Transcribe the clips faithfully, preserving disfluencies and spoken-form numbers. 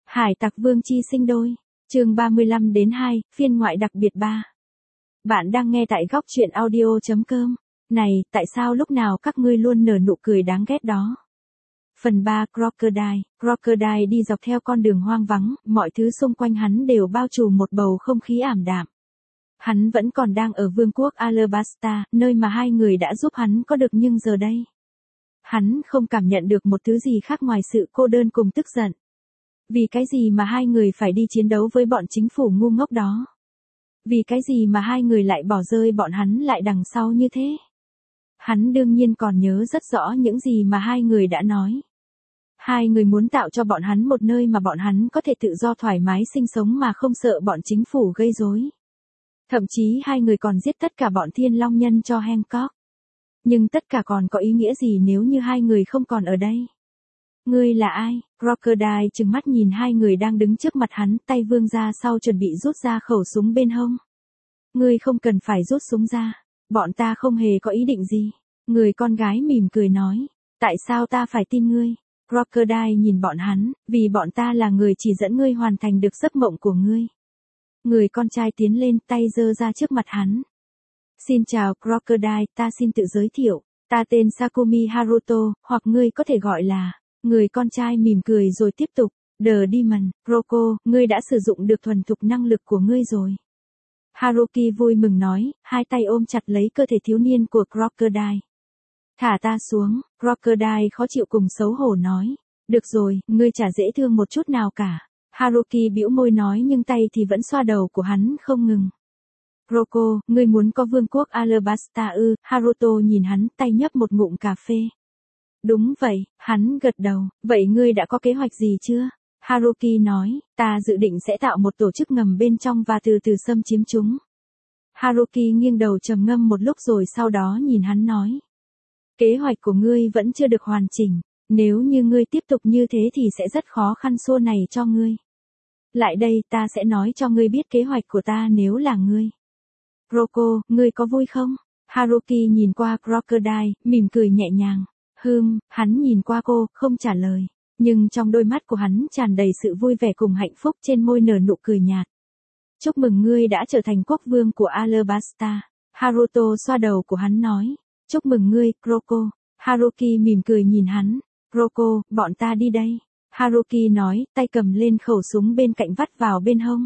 Hải tặc Vương Chi sinh đôi, chương ba mươi lăm đến hai, phiên ngoại đặc biệt ba. Bạn đang nghe tại góc truyện audio chấm com. Này, tại sao lúc nào các ngươi luôn nở nụ cười đáng ghét đó? Phần ba, Crocodile. Crocodile đi dọc theo con đường hoang vắng, mọi thứ xung quanh hắn đều bao trùm một bầu không khí ảm đạm. Hắn vẫn còn đang ở vương quốc Alabasta, nơi mà hai người đã giúp hắn có được, nhưng giờ đây, hắn không cảm nhận được một thứ gì khác ngoài sự cô đơn cùng tức giận. Vì cái gì mà hai người phải đi chiến đấu với bọn chính phủ ngu ngốc đó? Vì cái gì mà hai người lại bỏ rơi bọn hắn lại đằng sau như thế? Hắn đương nhiên còn nhớ rất rõ những gì mà hai người đã nói. Hai người muốn tạo cho bọn hắn một nơi mà bọn hắn có thể tự do thoải mái sinh sống mà không sợ bọn chính phủ gây rối. Thậm chí hai người còn giết tất cả bọn Thiên Long Nhân cho Hancock. Nhưng tất cả còn có ý nghĩa gì nếu như hai người không còn ở đây? Ngươi là ai? Crocodile trừng mắt nhìn hai người đang đứng trước mặt hắn, tay vươn ra sau chuẩn bị rút ra khẩu súng bên hông. Ngươi không cần phải rút súng ra. Bọn ta không hề có ý định gì. Người con gái mỉm cười nói. Tại sao ta phải tin ngươi? Crocodile nhìn bọn hắn, vì bọn ta là người chỉ dẫn ngươi hoàn thành được giấc mộng của ngươi. Người con trai tiến lên, tay giơ ra trước mặt hắn. Xin chào Crocodile, ta xin tự giới thiệu. Ta tên Sakumi Haruto, hoặc ngươi có thể gọi là... Người con trai mỉm cười rồi tiếp tục. The Demon, Croco, ngươi đã sử dụng được thuần thục năng lực của ngươi rồi. Haruki vui mừng nói, hai tay ôm chặt lấy cơ thể thiếu niên của Crocodile. Thả ta xuống, Crocodile khó chịu cùng xấu hổ nói. Được rồi, ngươi chả dễ thương một chút nào cả. Haruki bĩu môi nói nhưng tay thì vẫn xoa đầu của hắn không ngừng. Croco, ngươi muốn có vương quốc Alabasta ư? Haruto nhìn hắn, tay nhấp một ngụm cà phê. Đúng vậy, hắn gật đầu. Vậy ngươi đã có kế hoạch gì chưa? Haruki nói, ta dự định sẽ tạo một tổ chức ngầm bên trong và từ từ xâm chiếm chúng. Haruki nghiêng đầu trầm ngâm một lúc rồi sau đó nhìn hắn nói. Kế hoạch của ngươi vẫn chưa được hoàn chỉnh. Nếu như ngươi tiếp tục như thế thì sẽ rất khó khăn xua này cho ngươi. Lại đây, ta sẽ nói cho ngươi biết kế hoạch của ta nếu là ngươi. Croco, ngươi có vui không? Haruki nhìn qua Crocodile, mỉm cười nhẹ nhàng. Hừm, hắn nhìn qua cô, không trả lời. Nhưng trong đôi mắt của hắn tràn đầy sự vui vẻ cùng hạnh phúc, trên môi nở nụ cười nhạt. Chúc mừng ngươi đã trở thành quốc vương của Alabasta. Haruto xoa đầu của hắn nói. Chúc mừng ngươi, Croco. Haruki mỉm cười nhìn hắn. Croco, bọn ta đi đây. Haruki nói, tay cầm lên khẩu súng bên cạnh vắt vào bên hông.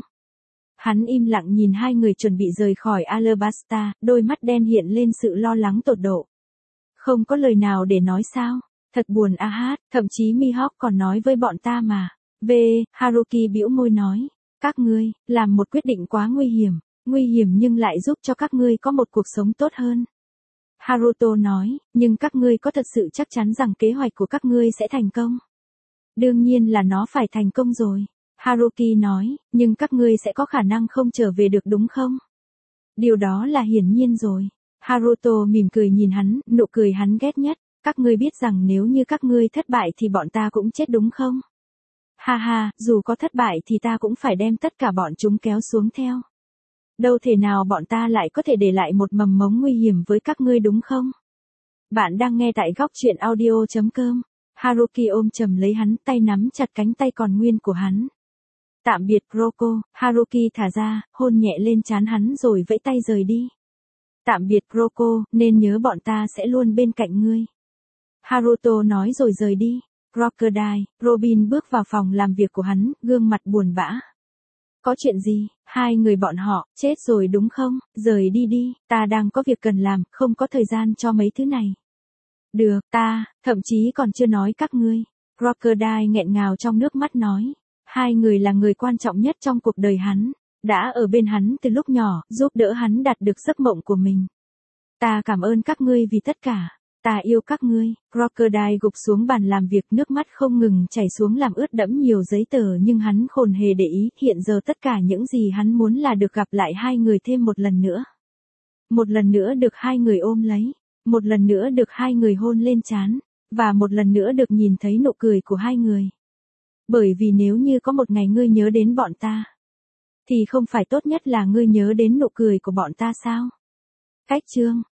Hắn im lặng nhìn hai người chuẩn bị rời khỏi Alabasta, đôi mắt đen hiện lên sự lo lắng tột độ. Không có lời nào để nói sao? Thật buồn a hát, thậm chí Mihawk còn nói với bọn ta mà. V, Haruki bĩu môi nói. Các ngươi, làm một quyết định quá nguy hiểm. Nguy hiểm nhưng lại giúp cho các ngươi có một cuộc sống tốt hơn. Haruto nói, nhưng các ngươi có thật sự chắc chắn rằng kế hoạch của các ngươi sẽ thành công? Đương nhiên là nó phải thành công rồi. Haruki nói, nhưng các ngươi sẽ có khả năng không trở về được đúng không? Điều đó là hiển nhiên rồi. Haruto mỉm cười nhìn hắn, nụ cười hắn ghét nhất. Các ngươi biết rằng nếu như các ngươi thất bại thì bọn ta cũng chết đúng không? Ha ha, dù có thất bại thì ta cũng phải đem tất cả bọn chúng kéo xuống theo. Đâu thể nào bọn ta lại có thể để lại một mầm mống nguy hiểm với các ngươi đúng không? Bạn đang nghe tại góc truyện audio chấm com. Haruki ôm chầm lấy hắn, tay nắm chặt cánh tay còn nguyên của hắn. Tạm biệt Croco, Haruki thả ra, hôn nhẹ lên trán hắn rồi vẫy tay rời đi. Tạm biệt Croco, nên nhớ bọn ta sẽ luôn bên cạnh ngươi. Haruto nói rồi rời đi. Crocodile, Robin bước vào phòng làm việc của hắn, gương mặt buồn bã. Có chuyện gì? Hai người bọn họ, chết rồi đúng không? Rời đi đi, ta đang có việc cần làm, không có thời gian cho mấy thứ này. Được, ta, thậm chí còn chưa nói các ngươi. Crocodile nghẹn ngào trong nước mắt nói. Hai người là người quan trọng nhất trong cuộc đời hắn. Đã ở bên hắn từ lúc nhỏ, giúp đỡ hắn đạt được giấc mộng của mình. Ta cảm ơn các ngươi vì tất cả. Ta yêu các ngươi. Crocodile gục xuống bàn làm việc, nước mắt không ngừng chảy xuống làm ướt đẫm nhiều giấy tờ, nhưng hắn khôn hề để ý, hiện giờ tất cả những gì hắn muốn là được gặp lại hai người thêm một lần nữa. Một lần nữa được hai người ôm lấy, một lần nữa được hai người hôn lên trán, và một lần nữa được nhìn thấy nụ cười của hai người. Bởi vì nếu như có một ngày ngươi nhớ đến bọn ta, thì không phải tốt nhất là ngươi nhớ đến nụ cười của bọn ta sao? Cách chương